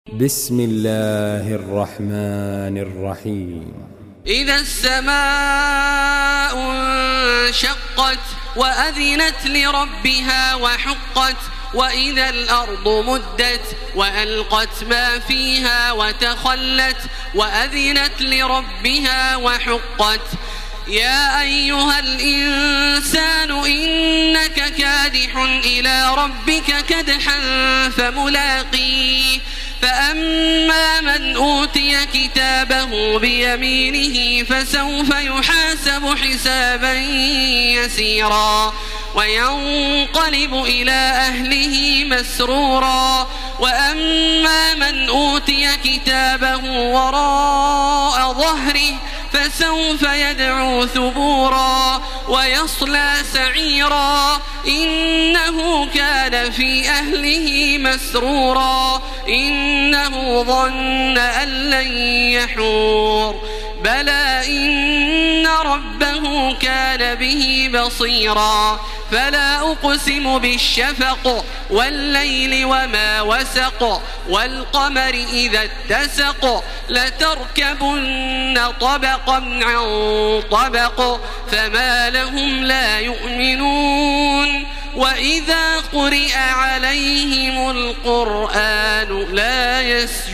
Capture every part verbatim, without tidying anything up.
بسم الله الرحمن الرحيم. إذا السماء انشقت وأذنت لربها وحقت وإذا الأرض مدت وألقت ما فيها وتخلت وأذنت لربها وحقت يا أيها الإنسان إنك كادح إلى ربك كدحا فملاقيه فأما من أوتي كتابه بيمينه فسوف يحاسب حسابا يسيرا وينقلب إلى أهله مسرورا وأما من أوتي كتابه وراء ظهره فسوف يدعو ثبورا ويصلى سعيرا إنه كان في أهله مسرورا إنه ظن أن لن يحور بلى إن ربه كان به بصيرا فلا أقسم بالشفق والليل وما وسق والقمر إذا اتسق لتركبن طبقا عن طبق فما لهم لا يؤمنون وإذا قرئ عليهم القرآن لا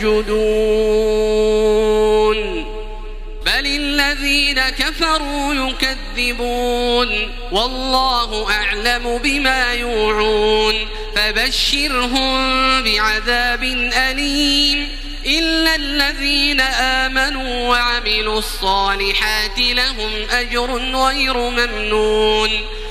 يسجدون بل الذين كفروا يكذبون والله أعلم بما يوعون فبشرهم بعذاب أليم إلا الذين آمنوا وعملوا الصالحات لهم أجر غير ممنون